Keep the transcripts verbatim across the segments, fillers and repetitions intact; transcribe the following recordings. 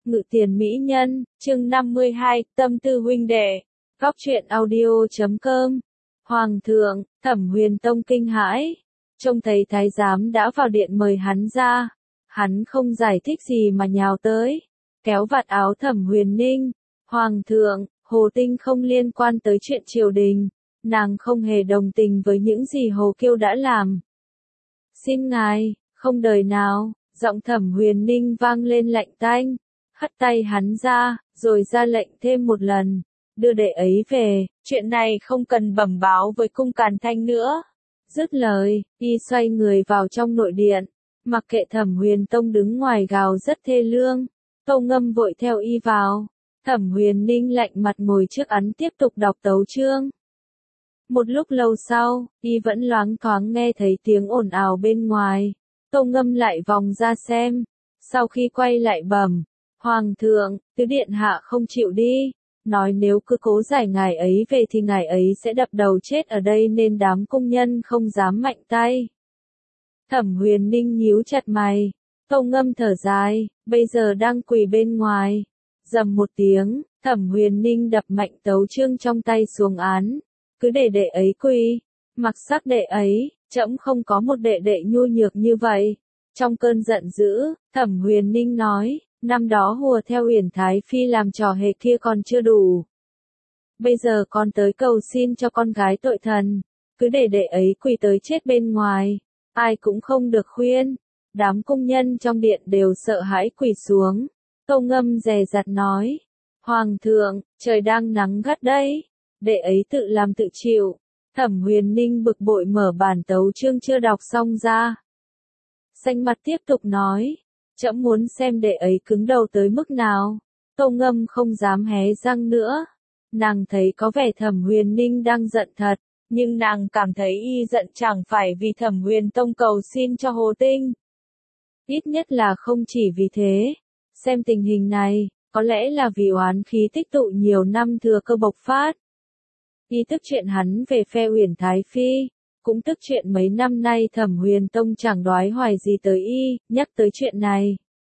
Ngự tiền mỹ nhân, chương năm mươi hai, tâm tư huynh đệ. Góc truyện audio chấm com. Hoàng thượng, Thẩm Huyền Tông kinh hãi, trông thấy thái giám đã vào điện mời hắn ra. Hắn không giải thích gì mà nhào tới, kéo vạt áo Thẩm Huyền Ninh. Hoàng thượng, Hồ Tinh không liên quan tới chuyện triều đình, nàng không hề đồng tình với những gì Hồ Kiêu đã làm. Xin ngài, không đời nào, giọng Thẩm Huyền Ninh vang lên lạnh tanh, hất tay hắn ra, rồi ra lệnh thêm một lần, đưa đệ ấy về, chuyện này không cần bẩm báo với cung Càn Thanh nữa. Dứt lời, y xoay người vào trong nội điện, mặc kệ Thẩm Huyền Tông đứng ngoài gào rất thê lương. Tâu Ngâm vội theo y vào. Thẩm Huyền Ninh lạnh mặt ngồi trước án tiếp tục đọc tấu chương. Một lúc lâu sau, y vẫn loáng thoáng nghe thấy tiếng ồn ào bên ngoài. Tâu Ngâm lại vòng ra xem. Sau khi quay lại bẩm, Hoàng thượng, tứ điện hạ không chịu đi, nói nếu cứ cố giải ngài ấy về thì ngài ấy sẽ đập đầu chết ở đây nên đám cung nhân không dám mạnh tay. Thẩm Huyền Ninh nhíu chặt mày. Tâu Ngâm thở dài, bây giờ đang quỳ bên ngoài. Rầm một tiếng, Thẩm Huyền Ninh đập mạnh tấu chương trong tay xuống án. Cứ để đệ ấy quỳ, mặc sắc đệ ấy, trẫm không có một đệ đệ nhu nhược như vậy. Trong cơn giận dữ, Thẩm Huyền Ninh nói, năm đó hùa theo Uyển Thái Phi làm trò hề kia còn chưa đủ. Bây giờ con tới cầu xin cho con gái tội thần, cứ để đệ ấy quỳ tới chết bên ngoài, ai cũng không được khuyên. Đám cung nhân trong điện đều sợ hãi quỳ xuống. Tâu Ngâm dè dặt nói, Hoàng thượng, trời đang nắng gắt đấy, đệ ấy tự làm tự chịu. Thẩm Huyền Ninh bực bội mở bản tấu chương chưa đọc xong ra. Xanh mặt tiếp tục nói, trẫm muốn xem đệ ấy cứng đầu tới mức nào. Tâu Ngâm không dám hé răng nữa. Nàng thấy có vẻ Thẩm Huyền Ninh đang giận thật, nhưng nàng cảm thấy y giận chẳng phải vì Thẩm Huyền Tông cầu xin cho Hồ Tinh. Ít nhất là không chỉ vì thế. Xem tình hình này, có lẽ là vì oán khí tích tụ nhiều năm thừa cơ bộc phát. Y tức chuyện hắn về phe Uyển Thái Phi, cũng tức chuyện mấy năm nay Thẩm Huyền Tông chẳng đoái hoài gì tới y, nhắc tới chuyện này.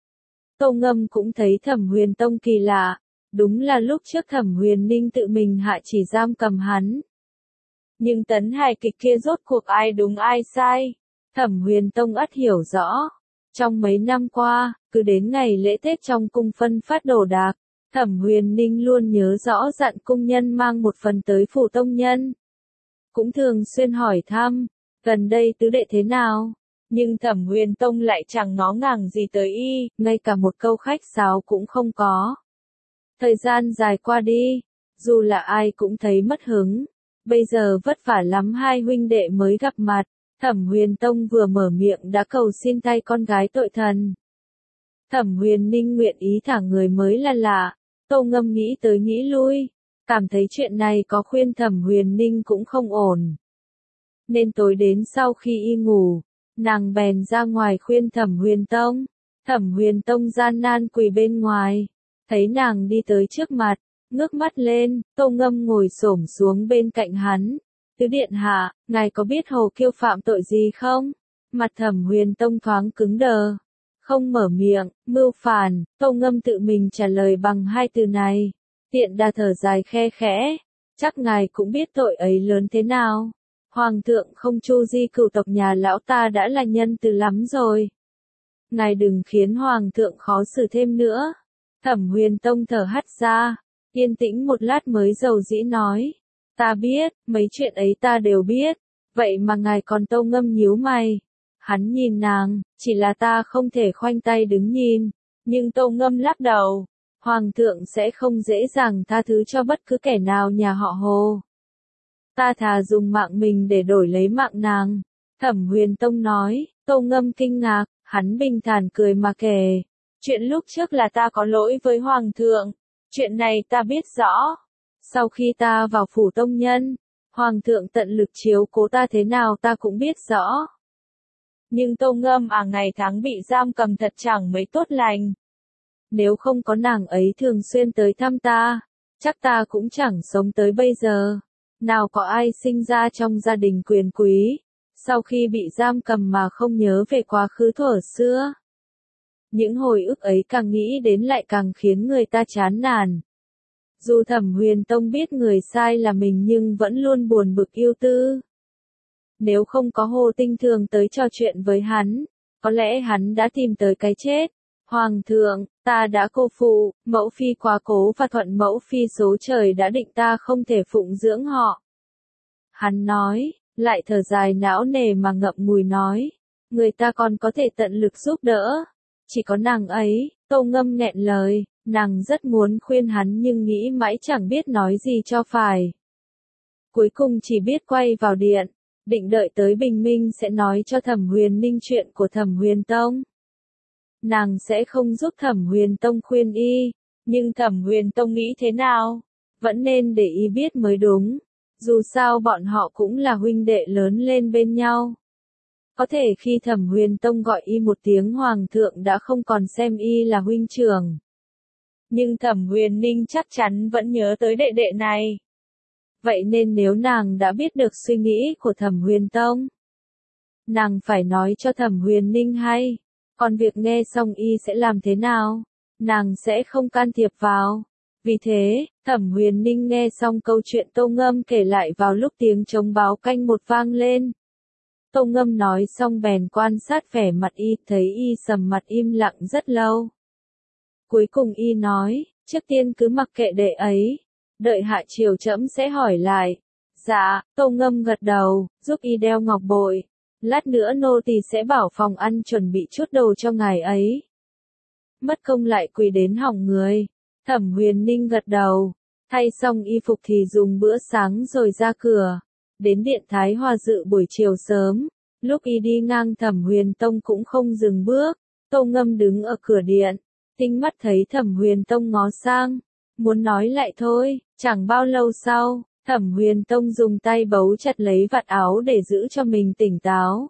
Tâu Ngâm cũng thấy Thẩm Huyền Tông kỳ lạ, đúng là lúc trước Thẩm Huyền Ninh tự mình hạ chỉ giam cầm hắn. Nhưng tấn hài kịch kia rốt cuộc ai đúng ai sai, Thẩm Huyền Tông ắt hiểu rõ. Trong mấy năm qua, cứ đến ngày lễ Tết trong cung phân phát đồ đạc, Thẩm Huyền Ninh luôn nhớ rõ dặn cung nhân mang một phần tới phủ tông nhân. Cũng thường xuyên hỏi thăm, gần đây tứ đệ thế nào, nhưng Thẩm Huyền Tông lại chẳng ngó ngàng gì tới y, ngay cả một câu khách sáo cũng không có. Thời gian dài qua đi, dù là ai cũng thấy mất hứng, bây giờ vất vả lắm hai huynh đệ mới gặp mặt. Thẩm Huyền Tông vừa mở miệng đã cầu xin tay con gái tội thần. Thẩm Huyền Ninh nguyện ý thả người mới là lạ. Tâu Ngâm nghĩ tới nghĩ lui, cảm thấy chuyện này có khuyên Thẩm Huyền Ninh cũng không ổn. Nên tối đến sau khi y ngủ, nàng bèn ra ngoài khuyên Thẩm Huyền Tông. Thẩm Huyền Tông gian nan quỳ bên ngoài, thấy nàng đi tới trước mặt, ngước mắt lên. Tâu Ngâm ngồi xổm xuống bên cạnh hắn. Tứ điện hạ, ngài có biết Hồ Kiêu phạm tội gì không? Mặt Thẩm Huyền Tông thoáng cứng đờ, không mở miệng. Mưu phản. Tâu Ngâm tự mình trả lời bằng hai từ này. Tiện đà thở dài khe khẽ, chắc ngài cũng biết tội ấy lớn thế nào. Hoàng thượng không chu di cửu tộc nhà lão ta đã là nhân từ lắm rồi. Ngài đừng khiến Hoàng thượng khó xử thêm nữa. Thẩm Huyền Tông thở hắt ra, yên tĩnh một lát mới dầu dĩ nói. Ta biết, mấy chuyện ấy ta đều biết, vậy mà ngài còn. Tâu Ngâm nhíu mày. Hắn nhìn nàng, chỉ là ta không thể khoanh tay đứng nhìn, nhưng Tâu Ngâm lắc đầu. Hoàng thượng sẽ không dễ dàng tha thứ cho bất cứ kẻ nào nhà họ Hồ. Ta thà dùng mạng mình để đổi lấy mạng nàng. Thẩm Huyền Tông nói. Tâu Ngâm kinh ngạc, hắn bình thản cười mà kể. Chuyện lúc trước là ta có lỗi với Hoàng thượng, chuyện này ta biết rõ. Sau khi ta vào phủ tông nhân, Hoàng thượng tận lực chiếu cố ta thế nào ta cũng biết rõ. Nhưng Tâu Ngâm à ngày tháng bị giam cầm thật chẳng mấy tốt lành. Nếu không có nàng ấy thường xuyên tới thăm ta, chắc ta cũng chẳng sống tới bây giờ. Nào có ai sinh ra trong gia đình quyền quý, sau khi bị giam cầm mà không nhớ về quá khứ thuở xưa. Những hồi ức ấy càng nghĩ đến lại càng khiến người ta chán nản. Dù Thẩm Huyền Tông biết người sai là mình nhưng vẫn luôn buồn bực ưu tư. Nếu không có Hồ Tinh Thường tới trò chuyện với hắn, có lẽ hắn đã tìm tới cái chết. Hoàng thượng, ta đã cô phụ, mẫu phi quá cố và thuận mẫu phi số trời đã định ta không thể phụng dưỡng họ. Hắn nói, lại thở dài não nề mà ngậm ngùi nói, người ta còn có thể tận lực giúp đỡ. Chỉ có nàng ấy, Tô Ngâm nghẹn lời, nàng rất muốn khuyên hắn nhưng nghĩ mãi chẳng biết nói gì cho phải. Cuối cùng chỉ biết quay vào điện, định đợi tới bình minh sẽ nói cho Thẩm Huyền Ninh chuyện của Thẩm Huyền Tông. Nàng sẽ không giúp Thẩm Huyền Tông khuyên y, nhưng Thẩm Huyền Tông nghĩ thế nào? Vẫn nên để y biết mới đúng. Dù sao bọn họ cũng là huynh đệ lớn lên bên nhau. Có thể khi Thẩm Huyền Tông gọi y một tiếng hoàng thượng đã không còn xem y là huynh trưởng. Nhưng Thẩm Huyền Ninh chắc chắn vẫn nhớ tới đệ đệ này. Vậy nên nếu nàng đã biết được suy nghĩ của Thẩm Huyền Tông, nàng phải nói cho Thẩm Huyền Ninh hay. Còn việc nghe xong y sẽ làm thế nào, nàng sẽ không can thiệp vào. Vì thế, Thẩm Huyền Ninh nghe xong câu chuyện Tô Ngâm kể lại vào lúc tiếng trống báo canh một vang lên. Tô Ngâm nói xong bèn quan sát vẻ mặt y, thấy y sầm mặt im lặng rất lâu. Cuối cùng y nói, trước tiên cứ mặc kệ đệ ấy, đợi hạ chiều trẫm sẽ hỏi lại. Dạ, Tô Ngâm gật đầu, giúp y đeo ngọc bội. Lát nữa nô tỳ sẽ bảo phòng ăn chuẩn bị chút đồ cho ngài ấy. Mất công lại quỳ đến hỏng người. Thẩm Huyền Ninh gật đầu, thay xong y phục thì dùng bữa sáng rồi ra cửa. Đến điện Thái Hòa dự buổi chiều sớm, lúc y đi ngang Thẩm Huyền Tông cũng không dừng bước. Tô Ngâm đứng ở cửa điện, tinh mắt thấy Thẩm Huyền Tông ngó sang, muốn nói lại thôi. Chẳng bao lâu sau, Thẩm Huyền Tông dùng tay bấu chặt lấy vạt áo để giữ cho mình tỉnh táo.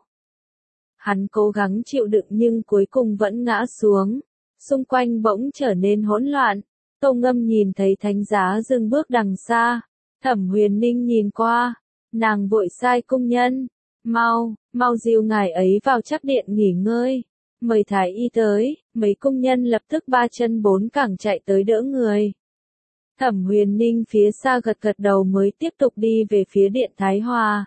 Hắn cố gắng chịu đựng nhưng cuối cùng vẫn ngã xuống. Xung quanh bỗng trở nên hỗn loạn. Tô Ngâm nhìn thấy thánh giá dừng bước đằng xa. Thẩm Huyền Ninh nhìn qua. Nàng vội sai cung nhân. Mau, mau dìu ngài ấy vào chắc điện nghỉ ngơi. Mời thái y tới. Mấy cung nhân lập tức ba chân bốn cẳng chạy tới đỡ người. Thẩm Huyền Ninh phía xa gật gật đầu mới tiếp tục đi về phía điện Thái Hòa.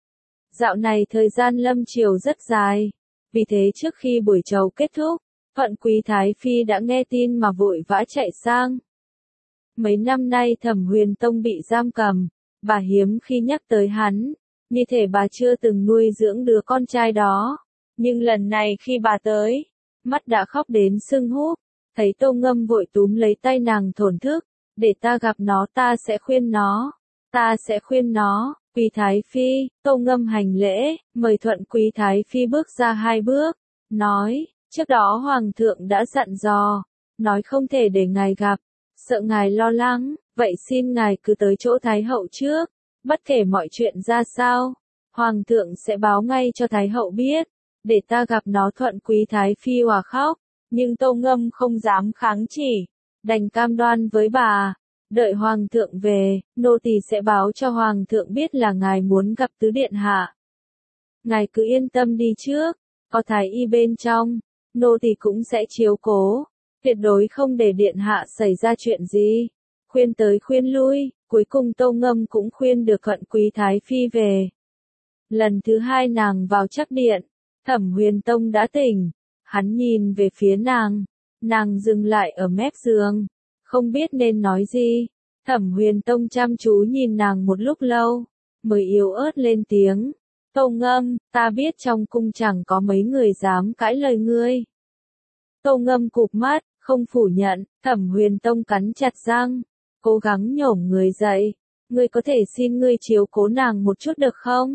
Dạo này thời gian lâm triều rất dài. Vì thế trước khi buổi chầu kết thúc, Phận Quý Thái Phi đã nghe tin mà vội vã chạy sang. Mấy năm nay Thẩm Huyền Tông bị giam cầm, bà hiếm khi nhắc tới hắn, như thể bà chưa từng nuôi dưỡng đứa con trai đó. Nhưng lần này khi bà tới, mắt đã khóc đến sưng húp, thấy Tô Ngâm vội túm lấy tay nàng thổn thức, để ta gặp nó ta sẽ khuyên nó, ta sẽ khuyên nó. Quý Thái Phi, Tô Ngâm hành lễ, mời Thuận Quý Thái Phi bước ra hai bước, nói, trước đó Hoàng thượng đã dặn dò, nói không thể để ngài gặp, sợ ngài lo lắng, vậy xin ngài cứ tới chỗ Thái hậu trước, bất kể mọi chuyện ra sao, Hoàng thượng sẽ báo ngay cho Thái hậu biết, để ta gặp nó. Thuận Quý Thái Phi òa khóc, nhưng Tô Ngâm không dám kháng chỉ, đành cam đoan với bà. Đợi Hoàng thượng về, nô tỳ sẽ báo cho Hoàng thượng biết là ngài muốn gặp tứ điện hạ. Ngài cứ yên tâm đi trước, có thái y bên trong, nô tỳ cũng sẽ chiếu cố, tuyệt đối không để điện hạ xảy ra chuyện gì. Khuyên tới khuyên lui, cuối cùng Tô Ngâm cũng khuyên được Thuận Quý Thái Phi về. Lần thứ hai nàng vào chắc điện, Thẩm Huyền Tông đã tỉnh, hắn nhìn về phía nàng, nàng dừng lại ở mép giường. Không biết nên nói gì, Thẩm Huyền Tông chăm chú nhìn nàng một lúc lâu, mới yếu ớt lên tiếng. Tô Ngâm, ta biết trong cung chẳng có mấy người dám cãi lời ngươi. Tô Ngâm cụp mắt, không phủ nhận. Thẩm Huyền Tông cắn chặt răng, cố gắng nhổm người dậy. Ngươi có thể xin ngươi chiếu cố nàng một chút được không?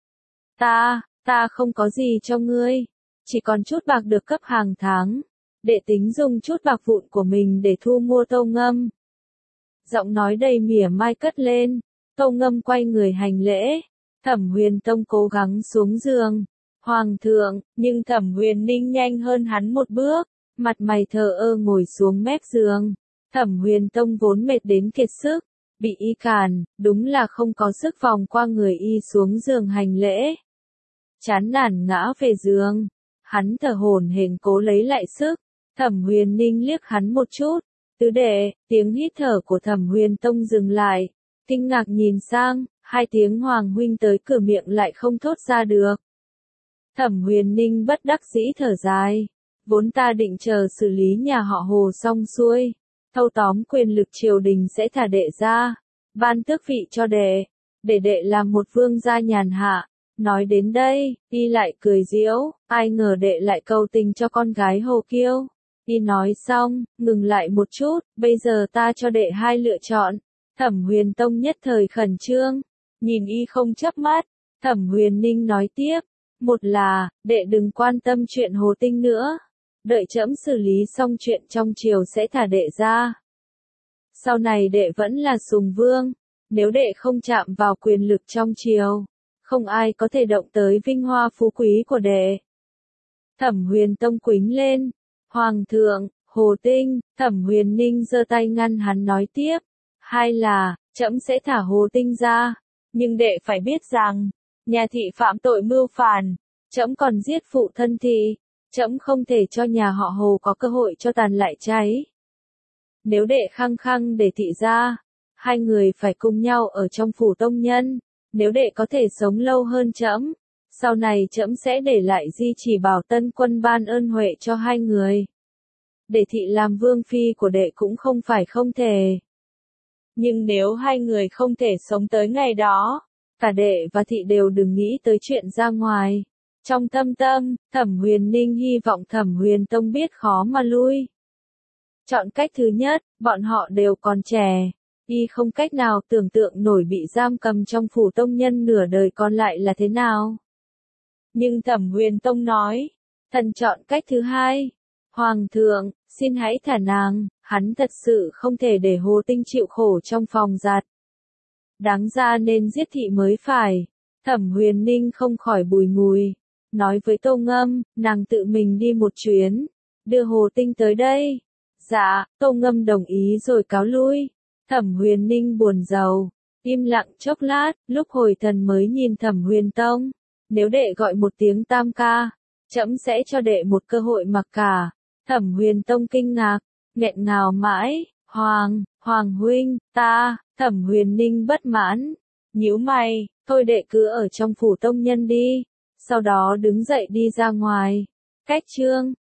Ta, ta không có gì cho ngươi, chỉ còn chút bạc được cấp hàng tháng. Đệ tính dùng chút bạc vụn của mình để thu mua. Tô Ngâm. Giọng nói đầy mỉa mai cất lên. Tô Ngâm quay người hành lễ. Thẩm Huyền Tông cố gắng xuống giường. Hoàng thượng, nhưng Thẩm Huyền Ninh nhanh hơn hắn một bước, mặt mày thờ ơ ngồi xuống mép giường. Thẩm Huyền Tông vốn mệt đến kiệt sức, bị y cản, đúng là không có sức vòng qua người y xuống giường hành lễ. Chán nản ngã về giường, hắn thở hổn hển cố lấy lại sức. Thẩm Huyền Ninh liếc hắn một chút. Tứ đệ, tiếng hít thở của Thẩm Huyền Tông dừng lại. Kinh ngạc nhìn sang, hai tiếng Hoàng huynh tới cửa miệng lại không thốt ra được. Thẩm Huyền Ninh bất đắc dĩ thở dài. Vốn ta định chờ xử lý nhà họ Hồ xong xuôi. Thâu tóm quyền lực triều đình sẽ thả đệ ra. Ban tước vị cho đệ. Để đệ làm một vương gia nhàn hạ. Nói đến đây, y lại cười giễu, ai ngờ đệ lại cầu tình cho con gái Hồ Kiêu. Y nói xong, ngừng lại một chút, bây giờ ta cho đệ hai lựa chọn. Thẩm Huyền Tông nhất thời khẩn trương, nhìn y không chớp mắt. Thẩm Huyền Ninh nói tiếp, một là, đệ đừng quan tâm chuyện Hồ Tinh nữa. Đợi trẫm xử lý xong chuyện trong triều sẽ thả đệ ra. Sau này đệ vẫn là sùng vương, nếu đệ không chạm vào quyền lực trong triều, không ai có thể động tới vinh hoa phú quý của đệ. Thẩm Huyền Tông quính lên, Hoàng thượng, Hồ Tinh. Thẩm Huyền Ninh giơ tay ngăn hắn nói tiếp, hai là, trẫm sẽ thả Hồ Tinh ra, nhưng đệ phải biết rằng, nhà thị phạm tội mưu phản, trẫm còn giết phụ thân thị, trẫm không thể cho nhà họ Hồ có cơ hội cho tàn lại cháy. Nếu đệ khăng khăng để thị ra, hai người phải cùng nhau ở trong phủ tông nhân, nếu đệ có thể sống lâu hơn trẫm, sau này trẫm sẽ để lại di chỉ bảo Tân Quân ban ơn huệ cho hai người. Để thị làm vương phi của đệ cũng không phải không thể. Nhưng nếu hai người không thể sống tới ngày đó, cả đệ và thị đều đừng nghĩ tới chuyện ra ngoài. Trong thâm tâm, Thẩm Huyền Ninh hy vọng Thẩm Huyền Tông biết khó mà lui. Chọn cách thứ nhất, bọn họ đều còn trẻ. Y không cách nào tưởng tượng nổi bị giam cầm trong phủ tông nhân nửa đời còn lại là thế nào. Nhưng Thẩm Huyền Tông nói, thần chọn cách thứ hai. Hoàng thượng, xin hãy thả nàng, hắn thật sự không thể để Hồ Tinh chịu khổ trong phòng giặt. Đáng ra nên giết thị mới phải. Thẩm Huyền Ninh không khỏi bùi ngùi, nói với Tô Ngâm, nàng tự mình đi một chuyến, đưa Hồ Tinh tới đây. Dạ, Tô Ngâm đồng ý rồi cáo lui. Thẩm Huyền Ninh buồn rầu, im lặng chốc lát, lúc hồi thần mới nhìn Thẩm Huyền Tông. Nếu đệ gọi một tiếng tam ca, trẫm sẽ cho đệ một cơ hội mặc cả. Thẩm Huyền Tông kinh ngạc, nghẹn ngào mãi, Hoàng, Hoàng huynh, ta. Thẩm Huyền Ninh bất mãn, nhíu mày, thôi đệ cứ ở trong phủ tông nhân đi, sau đó đứng dậy đi ra ngoài. Cách chương